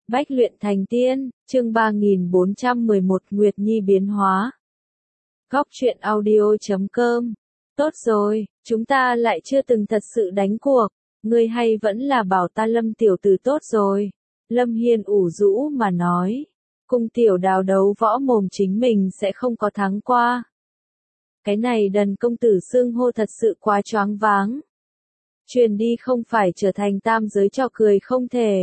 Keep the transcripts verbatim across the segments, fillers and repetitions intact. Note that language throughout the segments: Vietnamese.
Bách luyện thành tiên, chương ba nghìn bốn trăm mười một Nguyệt Nhi biến hóa. Góc truyện audio chấm com. Tốt rồi, chúng ta lại chưa từng thật sự đánh cuộc, ngươi hay vẫn là bảo ta Lâm tiểu tử tốt rồi. Lâm Hiên ủ rũ mà nói, cùng tiểu đào đấu võ mồm chính mình sẽ không có thắng qua. Cái này đần công tử xưng hô thật sự quá choáng váng. Truyền đi không phải trở thành tam giới trò cười không thể.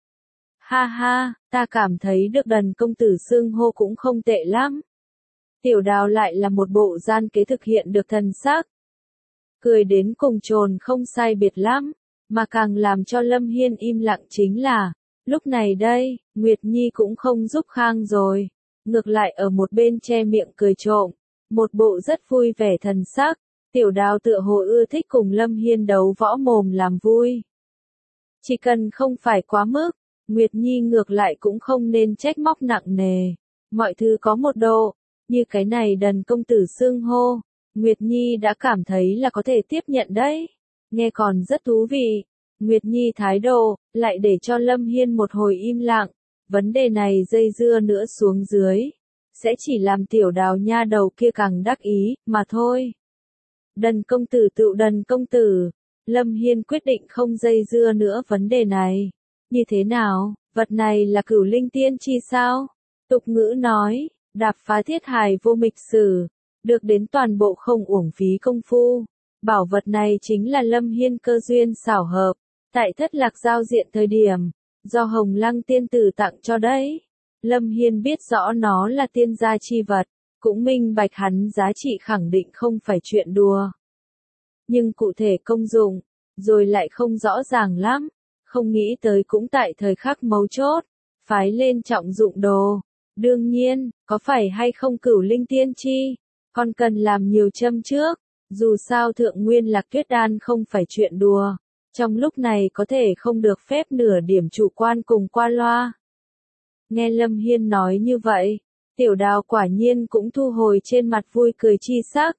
Ha ha, ta cảm thấy được đần công tử xưng hô cũng không tệ lắm. Tiểu đào lại là một bộ gian kế thực hiện được thần sắc. Cười đến cùng trồn không sai biệt lắm, mà càng làm cho Lâm Hiên im lặng chính là, lúc này đây, Nguyệt Nhi cũng không giúp khang rồi, ngược lại ở một bên che miệng cười trộm, một bộ rất vui vẻ thần sắc, tiểu đào tựa hồ ưa thích cùng Lâm Hiên đấu võ mồm làm vui. Chỉ cần không phải quá mức, Nguyệt Nhi ngược lại cũng không nên trách móc nặng nề, mọi thứ có một độ, như cái này đần công tử xưng hô, Nguyệt Nhi đã cảm thấy là có thể tiếp nhận đấy, nghe còn rất thú vị. Nguyệt Nhi thái độ, lại để cho Lâm Hiên một hồi im lặng, vấn đề này dây dưa nữa xuống dưới, sẽ chỉ làm tiểu đào nha đầu kia càng đắc ý, mà thôi. Đần công tử tựu đần công tử, Lâm Hiên quyết định không dây dưa nữa vấn đề này. Như thế nào, vật này là cửu linh tiên chi sao? Tục ngữ nói, đạp phá thiết hài vô mịch sử, được đến toàn bộ không uổng phí công phu. Bảo vật này chính là Lâm Hiên cơ duyên xảo hợp, tại thất lạc giao diện thời điểm, do Hồng Lăng tiên tử tặng cho đấy. Lâm Hiên biết rõ nó là tiên gia chi vật, cũng minh bạch hắn giá trị khẳng định không phải chuyện đùa. Nhưng cụ thể công dụng, rồi lại không rõ ràng lắm. Không nghĩ tới cũng tại thời khắc mấu chốt, phái lên trọng dụng đồ. Đương nhiên, có phải hay không cửu linh tiên chi, còn cần làm nhiều châm trước, dù sao thượng nguyên lạc tuyết đan không phải chuyện đùa, trong lúc này có thể không được phép nửa điểm chủ quan cùng qua loa. Nghe Lâm Hiên nói như vậy, tiểu đào quả nhiên cũng thu hồi trên mặt vui cười chi sắc.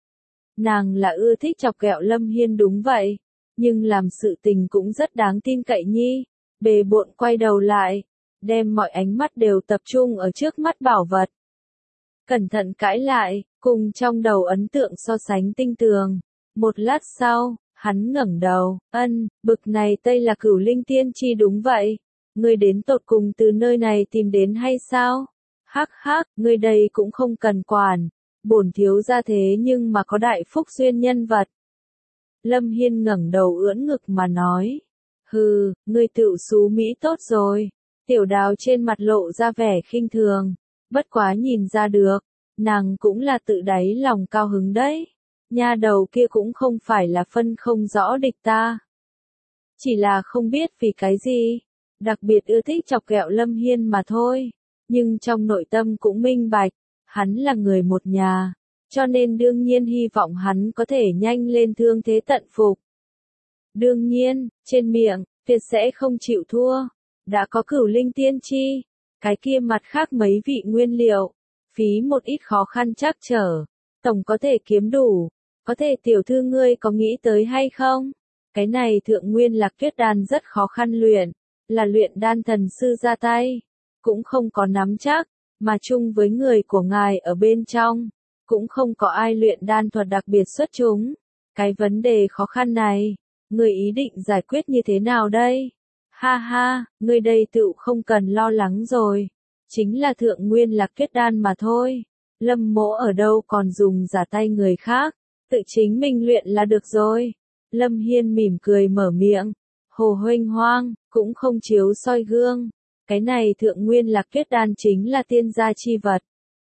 Nàng là ưa thích chọc ghẹo Lâm Hiên đúng vậy. Nhưng làm sự tình cũng rất đáng tin cậy nhi, bề bộn quay đầu lại, đem mọi ánh mắt đều tập trung ở trước mắt bảo vật. Cẩn thận cãi lại, cùng trong đầu ấn tượng so sánh tinh tường. Một lát sau, hắn ngẩng đầu, ân, bực này Tây là cửu linh tiên chi đúng vậy. Ngươi đến tột cùng từ nơi này tìm đến hay sao? Hắc hắc, ngươi đây cũng không cần quản, bổn thiếu ra thế nhưng mà có đại phúc duyên nhân vật. Lâm Hiên ngẩng đầu ưỡn ngực mà nói. Hừ, ngươi tự xú Mỹ tốt rồi. Tiểu đào trên mặt lộ ra vẻ khinh thường. Bất quá nhìn ra được, nàng cũng là tự đáy lòng cao hứng đấy. Nha đầu kia cũng không phải là phân không rõ địch ta. Chỉ là không biết vì cái gì. Đặc biệt ưa thích chọc ghẹo Lâm Hiên mà thôi. Nhưng trong nội tâm cũng minh bạch. Hắn là người một nhà. Cho nên đương nhiên hy vọng hắn có thể nhanh lên thương thế tận phục. Đương nhiên, trên miệng, tuyệt sẽ không chịu thua. Đã có cửu linh tiên chi, cái kia mặt khác mấy vị nguyên liệu, phí một ít khó khăn trắc trở, tổng có thể kiếm đủ. Có thể tiểu thư ngươi có nghĩ tới hay không? Cái này thượng nguyên lạc tuyết đan rất khó khăn luyện, là luyện đan thần sư ra tay, cũng không có nắm chắc, mà chung với người của ngài ở bên trong. Cũng không có ai luyện đan thuật đặc biệt xuất chúng. Cái vấn đề khó khăn này, người ý định giải quyết như thế nào đây? Ha ha, người đây tự không cần lo lắng rồi. Chính là thượng nguyên lạc tuyết đan mà thôi. Lâm mỗ ở đâu còn dùng giả tay người khác. Tự chính mình luyện là được rồi. Lâm Hiên mỉm cười mở miệng. Hồ huênh hoang, cũng không chiếu soi gương. Cái này thượng nguyên lạc tuyết đan chính là tiên gia chi vật.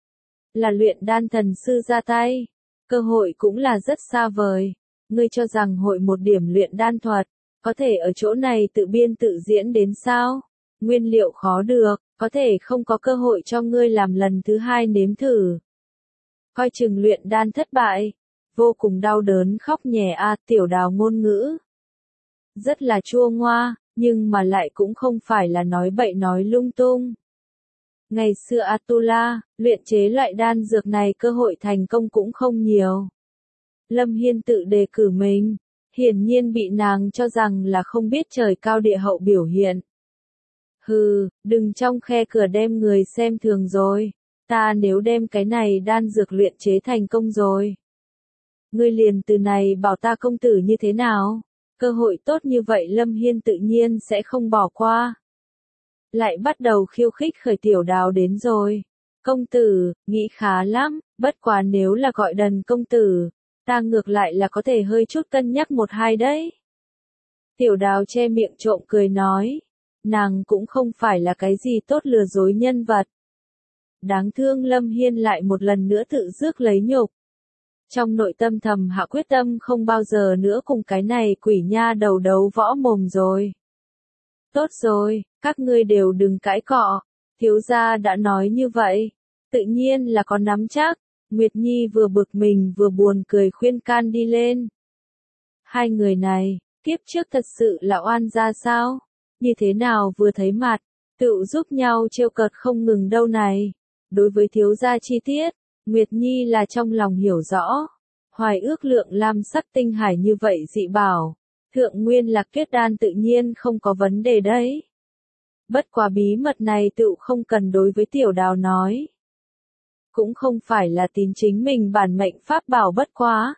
Là luyện đan thần sư ra tay, cơ hội cũng là rất xa vời. Ngươi cho rằng hội một điểm luyện đan thuật, có thể ở chỗ này tự biên tự diễn đến sao? Nguyên liệu khó được, có thể không có cơ hội cho ngươi làm lần thứ hai nếm thử. Coi chừng luyện đan thất bại, vô cùng đau đớn khóc nhè a tiểu đào ngôn ngữ. Rất là chua ngoa, nhưng mà lại cũng không phải là nói bậy nói lung tung. Ngày xưa Atula, luyện chế loại đan dược này cơ hội thành công cũng không nhiều. Lâm Hiên tự đề cử mình, hiển nhiên bị nàng cho rằng là không biết trời cao địa hậu biểu hiện. Hừ, đừng trong khe cửa đem người xem thường rồi. Ta nếu đem cái này đan dược luyện chế thành công rồi. Ngươi liền từ này bảo ta công tử như thế nào? Cơ hội tốt như vậy Lâm Hiên tự nhiên sẽ không bỏ qua. Lại bắt đầu khiêu khích khởi Tiểu Đào đến rồi. Công tử, nghĩ khá lắm, bất quá nếu là gọi đần công tử, ta ngược lại là có thể hơi chút cân nhắc một hai đấy. Tiểu Đào che miệng trộm cười nói, nàng cũng không phải là cái gì tốt lừa dối nhân vật. Đáng thương Lâm Hiên lại một lần nữa tự rước lấy nhục. Trong nội tâm thầm hạ quyết tâm không bao giờ nữa cùng cái này quỷ nha đầu đấu võ mồm rồi. Tốt rồi, các ngươi đều đừng cãi cọ, thiếu gia đã nói như vậy, tự nhiên là có nắm chắc. Nguyệt Nhi vừa bực mình vừa buồn cười khuyên can đi lên. Hai người này, kiếp trước thật sự là oan gia sao? Như thế nào vừa thấy mặt, tự giúp nhau trêu cợt không ngừng đâu này. Đối với thiếu gia chi tiết, Nguyệt Nhi là trong lòng hiểu rõ. Hoài ước lượng lam sắc tinh hải như vậy dị bảo. Thượng nguyên lạc tuyết đan tự nhiên không có vấn đề đấy. Bất quá bí mật này tự không cần đối với Tiểu Đào nói. Cũng không phải là tín chính mình bản mệnh pháp bảo bất quá.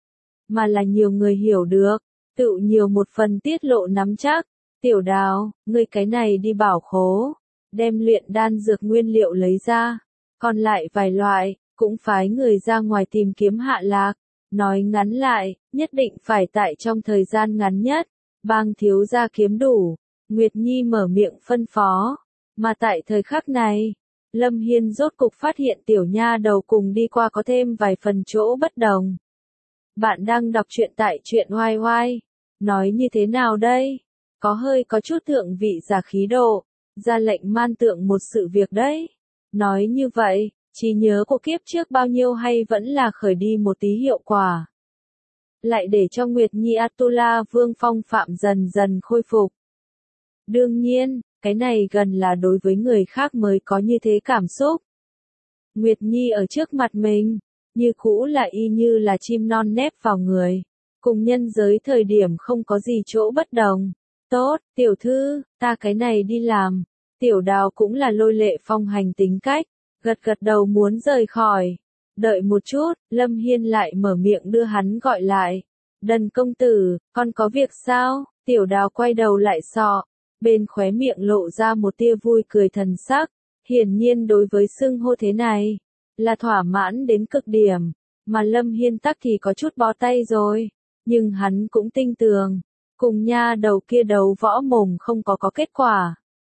Mà là nhiều người hiểu được, tự nhiều một phần tiết lộ nắm chắc. Tiểu Đào, ngươi cái này đi bảo khố, đem luyện đan dược nguyên liệu lấy ra. Còn lại vài loại, cũng phái người ra ngoài tìm kiếm Hạ Lạc. Nói ngắn lại, nhất định phải tại trong thời gian ngắn nhất, bang thiếu gia kiếm đủ. Nguyệt Nhi mở miệng phân phó. Mà tại thời khắc này, Lâm Hiên rốt cục phát hiện tiểu nha đầu cùng đi qua có thêm vài phần chỗ bất đồng. Bạn đang đọc truyện tại truyện oai oai. Nói như thế nào đây? Có hơi có chút thượng vị giả khí độ, ra lệnh man tượng một sự việc đấy. Nói như vậy, trí nhớ của kiếp trước bao nhiêu hay vẫn là khởi đi một tí hiệu quả. Lại để cho Nguyệt Nhi Atula Vương phong phạm dần dần khôi phục. Đương nhiên, cái này gần là đối với người khác mới có như thế cảm xúc. Nguyệt Nhi ở trước mặt mình, như cũ là y như là chim non nép vào người. Cùng nhân giới thời điểm không có gì chỗ bất đồng. Tốt, tiểu thư, ta cái này đi làm. Tiểu Đào cũng là lôi lệ phong hành tính cách, gật gật đầu muốn rời khỏi. Đợi một chút, Lâm Hiên lại mở miệng đưa hắn gọi lại. Đần công tử, con có việc sao? Tiểu Đào quay đầu lại sọ, bên khóe miệng lộ ra một tia vui cười thần sắc. Hiển nhiên đối với xưng hô thế này, là thỏa mãn đến cực điểm, mà Lâm Hiên tắc thì có chút bó tay rồi. Nhưng hắn cũng tinh tường, cùng nha đầu kia đấu võ mồm không có có kết quả.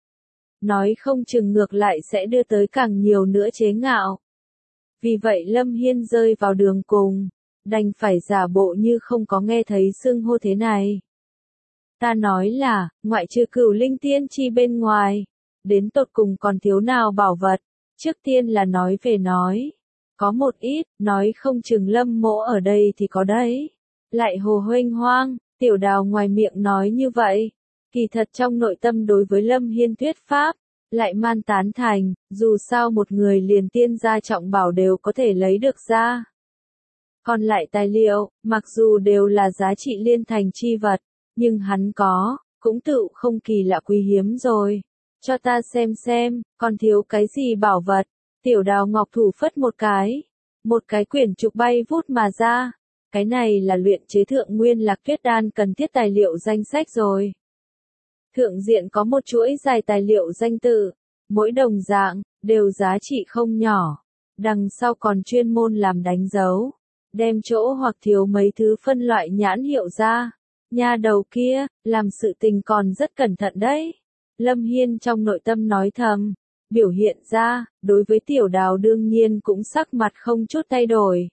Nói không chừng ngược lại sẽ đưa tới càng nhiều nữa chế ngạo. Vì vậy Lâm Hiên rơi vào đường cùng, đành phải giả bộ như không có nghe thấy xưng hô thế này. Ta nói là, ngoại trừ cửu linh tiên chi bên ngoài, đến tột cùng còn thiếu nào bảo vật, trước tiên là nói về nói. Có một ít, nói không chừng Lâm mỗ ở đây thì có đấy. Lại hồ huênh hoang, Tiểu Đào ngoài miệng nói như vậy. Kỳ thật trong nội tâm đối với Lâm Hiên thuyết pháp, lại man tán thành, dù sao một người liền tiên gia trọng bảo đều có thể lấy được ra. Còn lại tài liệu, mặc dù đều là giá trị liên thành chi vật, nhưng hắn có, cũng tự không kỳ lạ quý hiếm rồi. Cho ta xem xem, còn thiếu cái gì bảo vật. Tiểu Đào ngọc thủ phất một cái, một cái quyển trục bay vút mà ra. Cái này là luyện chế thượng nguyên lạc tuyết đan cần thiết tài liệu danh sách rồi. Thượng diện có một chuỗi dài tài liệu danh tự, mỗi đồng dạng, đều giá trị không nhỏ. Đằng sau còn chuyên môn làm đánh dấu, đem chỗ hoặc thiếu mấy thứ phân loại nhãn hiệu ra. Nha đầu kia, làm sự tình còn rất cẩn thận đấy. Lâm Hiên trong nội tâm nói thầm, biểu hiện ra, đối với Tiểu Đào đương nhiên cũng sắc mặt không chút thay đổi.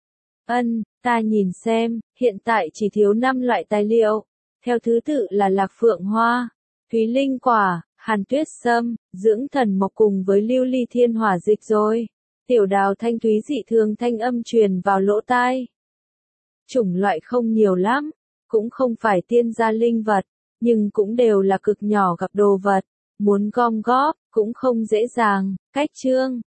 Ân, ta nhìn xem, hiện tại chỉ thiếu năm loại tài liệu, theo thứ tự là lạc phượng hoa, thúy linh quả, hàn tuyết sâm, dưỡng thần mộc cùng với lưu ly thiên hỏa dịch rồi. Tiểu Đào thanh thúy dị thường thanh âm truyền vào lỗ tai. Chủng loại không nhiều lắm, cũng không phải tiên gia linh vật, nhưng cũng đều là cực nhỏ gặp đồ vật, muốn gom góp, cũng không dễ dàng. Cách chương